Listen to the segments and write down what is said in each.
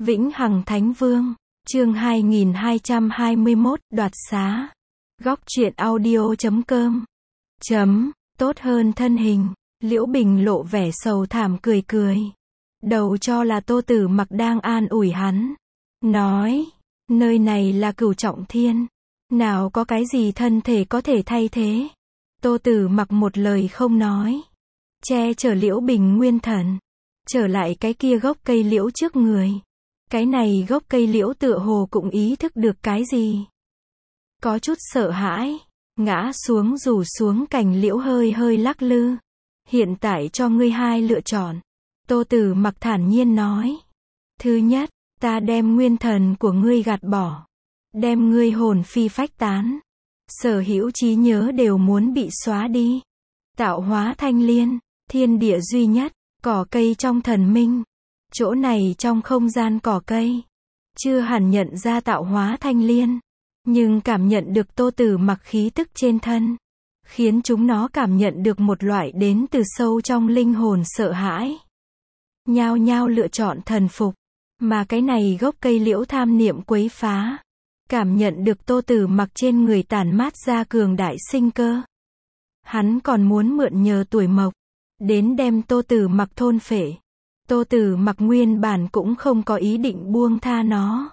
Vĩnh Hằng Thánh Vương, chương 2221, đoạt xá. Góc truyện audio.com. Tốt hơn thân hình. Liễu Bình lộ vẻ sầu thảm cười cười. Đầu cho là Tô Tử Mặc đang an ủi hắn. Nói, nơi này là Cửu Trọng Thiên. Nào có cái gì thân thể có thể thay thế. Tô Tử Mặc một lời không nói. Che chở Liễu Bình nguyên thần. Trở lại cái kia gốc cây liễu trước người. Cái này gốc cây liễu tựa hồ cũng ý thức được cái gì. Có chút sợ hãi. Ngã xuống rủ xuống cành liễu hơi hơi lắc lư. Hiện tại cho ngươi hai lựa chọn. Tô Tử Mặc thản nhiên nói. Thứ nhất, ta đem nguyên thần của ngươi gạt bỏ. Đem ngươi hồn phi phách tán. Sở hữu trí nhớ đều muốn bị xóa đi. Tạo hóa thanh liên, thiên địa duy nhất, cỏ cây trong thần minh. Chỗ này trong không gian cỏ cây. Chưa hẳn nhận ra tạo hóa thanh liên. Nhưng cảm nhận được Tô Tử Mặc khí tức trên thân. Khiến chúng nó cảm nhận được một loại đến từ sâu trong linh hồn sợ hãi. Nhao nhao lựa chọn thần phục. Mà cái này gốc cây liễu tham niệm quấy phá. Cảm nhận được Tô Tử Mặc trên người tản mát ra cường đại sinh cơ. Hắn còn muốn mượn nhờ tuổi mộc. Đến đem Tô Tử Mặc thôn phệ. Tô Tử Mặc nguyên bản cũng không có ý định buông tha nó.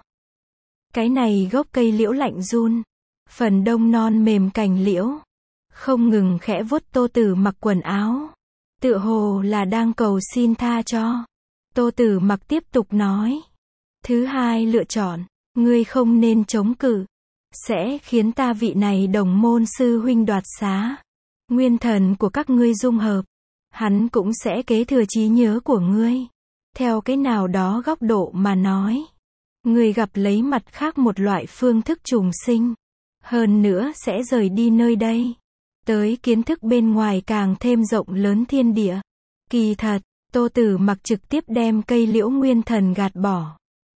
Cái này gốc cây liễu lạnh run. Phần đông non mềm cành liễu. Không ngừng khẽ vuốt Tô Tử Mặc quần áo. Tựa hồ là đang cầu xin tha cho. Tô Tử Mặc tiếp tục nói. Thứ hai lựa chọn. Ngươi không nên chống cự. Sẽ khiến ta vị này đồng môn sư huynh đoạt xá. Nguyên thần của các ngươi dung hợp. Hắn cũng sẽ kế thừa trí nhớ của ngươi. Theo cái nào đó góc độ mà nói. Ngươi gặp lấy mặt khác một loại phương thức trùng sinh. Hơn nữa sẽ rời đi nơi đây. Tới kiến thức bên ngoài càng thêm rộng lớn thiên địa. Kỳ thật, Tô Tử Mặc trực tiếp đem cây liễu nguyên thần gạt bỏ.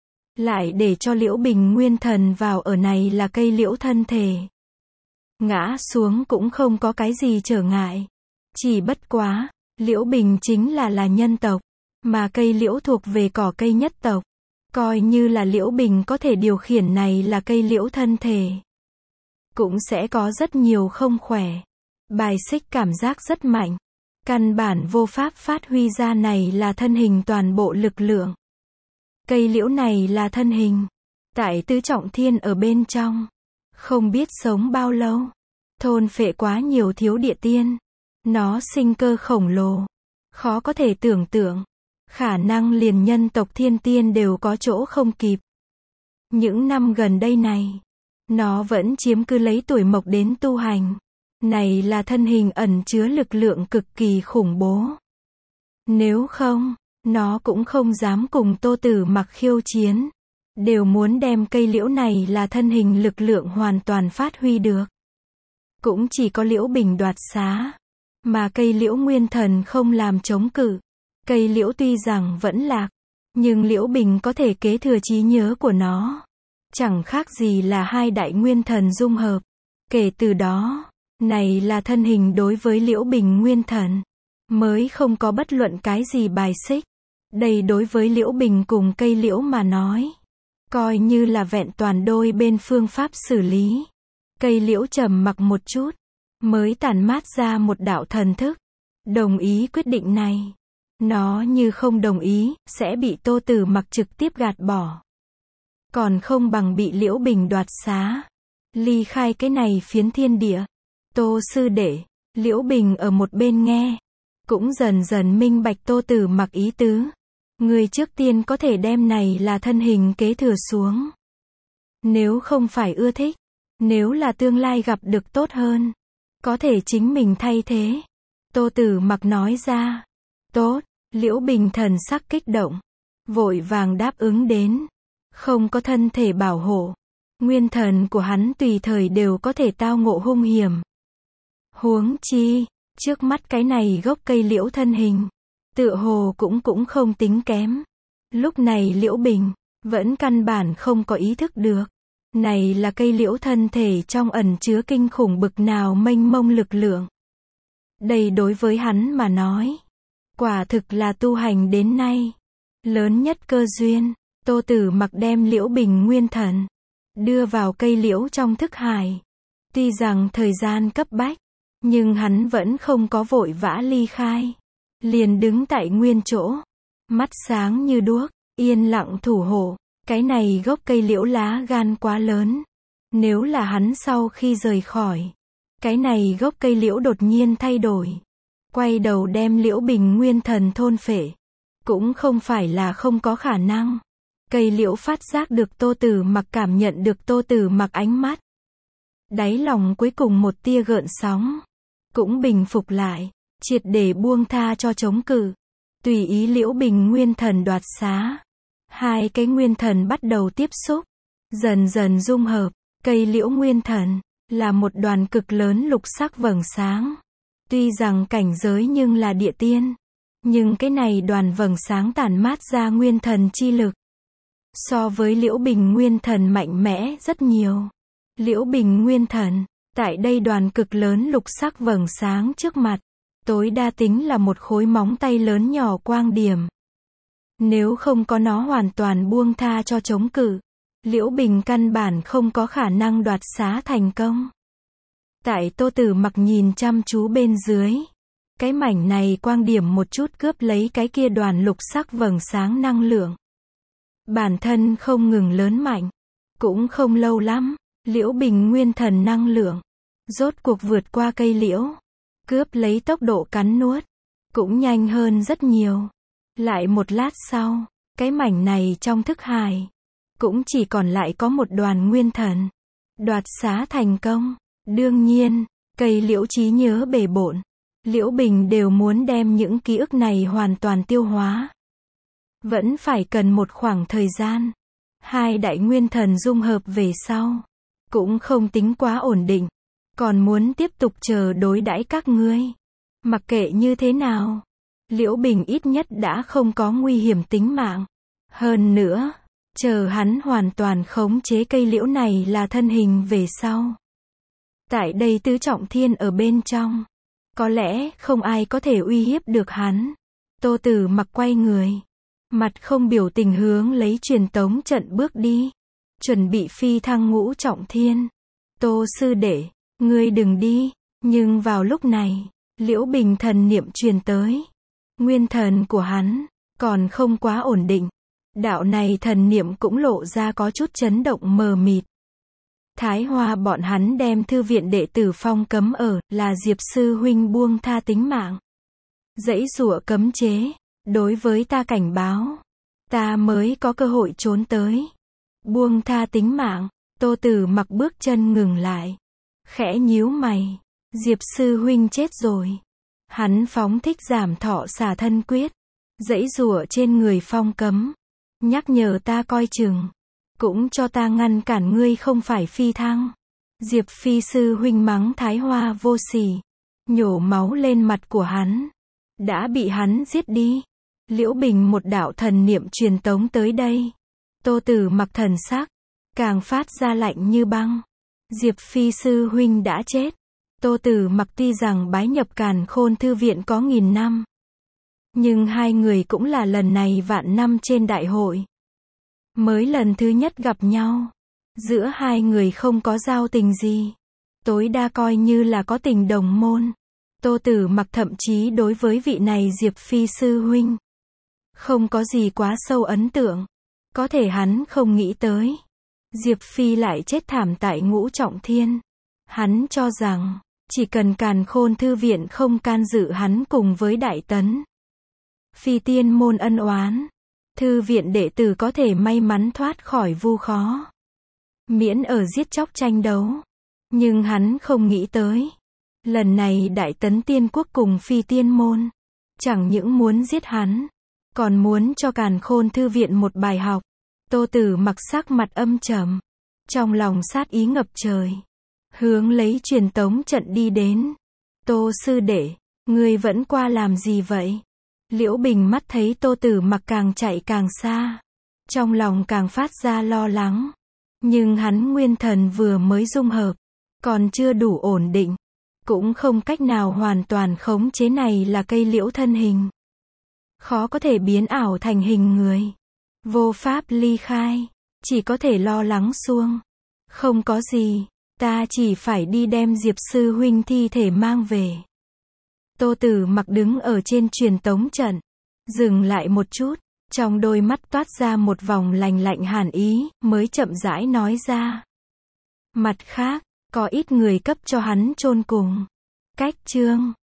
Lại để cho Liễu Bình nguyên thần vào ở này là cây liễu thân thể. Ngã xuống cũng không có cái gì trở ngại. Chỉ bất quá, Liễu Bình chính là nhân tộc. Mà cây liễu thuộc về cỏ cây nhất tộc. Coi như là Liễu Bình có thể điều khiển này là cây liễu thân thể. Cũng sẽ có rất nhiều không khỏe. Bài xích cảm giác rất mạnh. Căn bản vô pháp phát huy ra này là thân hình toàn bộ lực lượng. Cây liễu này là thân hình. Tại tứ trọng thiên ở bên trong. Không biết sống bao lâu. Thôn phệ quá nhiều thiếu địa tiên. Nó sinh cơ khổng lồ. Khó có thể tưởng tượng. Khả năng liền nhân tộc thiên tiên đều có chỗ không kịp. Những năm gần đây này. Nó vẫn chiếm cứ lấy tuổi mộc đến tu hành. Này là thân hình ẩn chứa lực lượng cực kỳ khủng bố. Nếu không, nó cũng không dám cùng Tô Tử Mặc khiêu chiến. Đều muốn đem cây liễu này là thân hình lực lượng hoàn toàn phát huy được. Cũng chỉ có Liễu Bình đoạt xá. Mà cây liễu nguyên thần không làm chống cự. Cây liễu tuy rằng vẫn lạc. Nhưng Liễu Bình có thể kế thừa trí nhớ của nó. Chẳng khác gì là hai đại nguyên thần dung hợp. Kể từ đó, này là thân hình đối với Liễu Bình nguyên thần. Mới không có bất luận cái gì bài xích. Đây đối với Liễu Bình cùng cây liễu mà nói. Coi như là vẹn toàn đôi bên phương pháp xử lý. Cây liễu trầm mặc một chút. Mới tản mát ra một đạo thần thức. Đồng ý quyết định này. Nó như không đồng ý, sẽ bị Tô Tử Mặc trực tiếp gạt bỏ. Còn không bằng bị Liễu Bình đoạt xá. Ly khai cái này phiến thiên địa. Tô sư đệ, Liễu Bình ở một bên nghe. Cũng dần dần minh bạch Tô Tử Mặc ý tứ. Người trước tiên có thể đem này là thân hình kế thừa xuống. Nếu không phải ưa thích. Nếu là tương lai gặp được tốt hơn. Có thể chính mình thay thế. Tô Tử Mặc nói ra. Tốt, Liễu Bình thần sắc kích động. Vội vàng đáp ứng đến. Không có thân thể bảo hộ. Nguyên thần của hắn tùy thời đều có thể tao ngộ hung hiểm. Huống chi, trước mắt cái này gốc cây liễu thân hình. Tựa hồ cũng không tính kém. Lúc này Liễu Bình, vẫn căn bản không có ý thức được. Này là cây liễu thân thể trong ẩn chứa kinh khủng bực nào mênh mông lực lượng. Đây đối với hắn mà nói. Quả thực là tu hành đến nay. Lớn nhất cơ duyên. Tô Tử Mặc đem Liễu Bình nguyên thần đưa vào cây liễu trong thức hải. Tuy rằng thời gian cấp bách, nhưng hắn vẫn không có vội vã ly khai. Liền đứng tại nguyên chỗ, mắt sáng như đuốc, yên lặng thủ hộ. Cái này gốc cây liễu lá gan quá lớn. Nếu là hắn sau khi rời khỏi, cái này gốc cây liễu đột nhiên thay đổi, quay đầu đem Liễu Bình nguyên thần thôn phệ, cũng không phải là không có khả năng. Cây liễu phát giác được Tô Tử Mặc, cảm nhận được Tô Tử Mặc ánh mắt. Đáy lòng cuối cùng một tia gợn sóng, cũng bình phục lại, triệt để buông tha cho chống cự. Tùy ý Liễu Bình nguyên thần đoạt xá. Hai cái nguyên thần bắt đầu tiếp xúc, dần dần dung hợp. Cây liễu nguyên thần là một đoàn cực lớn lục sắc vầng sáng. Tuy rằng cảnh giới nhưng là địa tiên, nhưng cái này đoàn vầng sáng tản mát ra nguyên thần chi lực, so với Liễu Bình nguyên thần mạnh mẽ rất nhiều. Liễu Bình nguyên thần, tại đây đoàn cực lớn lục sắc vầng sáng trước mặt, tối đa tính là một khối móng tay lớn nhỏ quang điểm. Nếu không có nó hoàn toàn buông tha cho chống cự, Liễu Bình căn bản không có khả năng đoạt xá thành công. Tại Tô Tử Mặc nhìn chăm chú bên dưới, cái mảnh này quang điểm một chút cướp lấy cái kia đoàn lục sắc vầng sáng năng lượng. Bản thân không ngừng lớn mạnh, cũng không lâu lắm, Liễu Bình nguyên thần năng lượng rốt cuộc vượt qua cây liễu, cướp lấy tốc độ cắn nuốt, cũng nhanh hơn rất nhiều. Lại một lát sau, cái mảnh này trong thức hải cũng chỉ còn lại có một đoàn nguyên thần. Đoạt xá thành công. Đương nhiên, cây liễu trí nhớ bề bộn, Liễu Bình đều muốn đem những ký ức này hoàn toàn tiêu hóa. Vẫn phải cần một khoảng thời gian. Hai đại nguyên thần dung hợp về sau, cũng không tính quá ổn định, còn muốn tiếp tục chờ đối đãi các ngươi. Mặc kệ như thế nào, Liễu Bình ít nhất đã không có nguy hiểm tính mạng. Hơn nữa, chờ hắn hoàn toàn khống chế cây liễu này là thân hình về sau. Tại đây tứ trọng thiên ở bên trong, có lẽ không ai có thể uy hiếp được hắn. Tô Tử Mặc quay người, mặt không biểu tình hướng lấy truyền tống trận bước đi, chuẩn bị phi thăng ngũ trọng thiên. Tô sư đệ, ngươi đừng đi. Nhưng vào lúc này, Liễu Bình thần niệm truyền tới. Nguyên thần của hắn còn không quá ổn định. Đạo này thần niệm cũng lộ ra có chút chấn động mờ mịt. Thái Hoa bọn hắn đem thư viện đệ tử phong cấm ở, là Diệp sư huynh buông tha tính mạng. Giãy giụa cấm chế, đối với ta cảnh báo, ta mới có cơ hội trốn tới. Buông tha tính mạng, Tô Tử Mặc bước chân ngừng lại, khẽ nhíu mày. Diệp sư huynh chết rồi. Hắn phóng thích giảm thọ xả thân quyết, giãy giụa trên người phong cấm, nhắc nhở ta coi chừng, cũng cho ta ngăn cản ngươi không phải phi thăng. Diệp phi sư huynh mắng Thái Hoa vô sỉ, nhổ máu lên mặt của hắn, đã bị hắn giết đi. Liễu Bình một đạo thần niệm truyền tống tới đây. Tô Tử Mặc thần sắc càng phát ra lạnh như băng. Diệp phi sư huynh đã chết. Tô Tử Mặc tuy rằng bái nhập Càn Khôn thư viện có 1000 năm, nhưng hai người cũng là lần này vạn năm trên đại hội mới lần thứ nhất gặp nhau. Giữa hai người không có giao tình gì, tối đa coi như là có tình đồng môn. Tô Tử Mặc thậm chí đối với vị này Diệp phi sư huynh không có gì quá sâu ấn tượng. Có thể hắn không nghĩ tới, Diệp phi lại chết thảm tại ngũ trọng thiên. Hắn cho rằng, chỉ cần Càn Khôn thư viện không can dự hắn cùng với Đại Tấn Phi tiên môn ân oán, thư viện đệ tử có thể may mắn thoát khỏi vu khó, miễn ở giết chóc tranh đấu. Nhưng hắn không nghĩ tới, lần này Đại Tấn Tiên Quốc cùng Phi tiên môn chẳng những muốn giết hắn, còn muốn cho Càn Khôn thư viện một bài học. Tô Tử Mặc sắc mặt âm trầm, trong lòng sát ý ngập trời, hướng lấy truyền tống trận đi đến. Tô sư đệ, ngươi vẫn qua làm gì vậy? Liễu Bình mắt thấy Tô Tử Mặc càng chạy càng xa, trong lòng càng phát ra lo lắng. Nhưng hắn nguyên thần vừa mới dung hợp, còn chưa đủ ổn định, cũng không cách nào hoàn toàn khống chế này là cây liễu thân hình, khó có thể biến ảo thành hình người. Vô pháp ly khai. Chỉ có thể lo lắng xuông. Không có gì. Ta chỉ phải đi đem Diệp sư huynh thi thể mang về. Tô Tử Mặc đứng ở trên truyền tống trận. Dừng lại một chút. Trong đôi mắt toát ra một vòng lạnh lạnh hàn ý, mới chậm rãi nói ra. Mặt khác, có ít người cấp cho hắn chôn cùng. Cách chương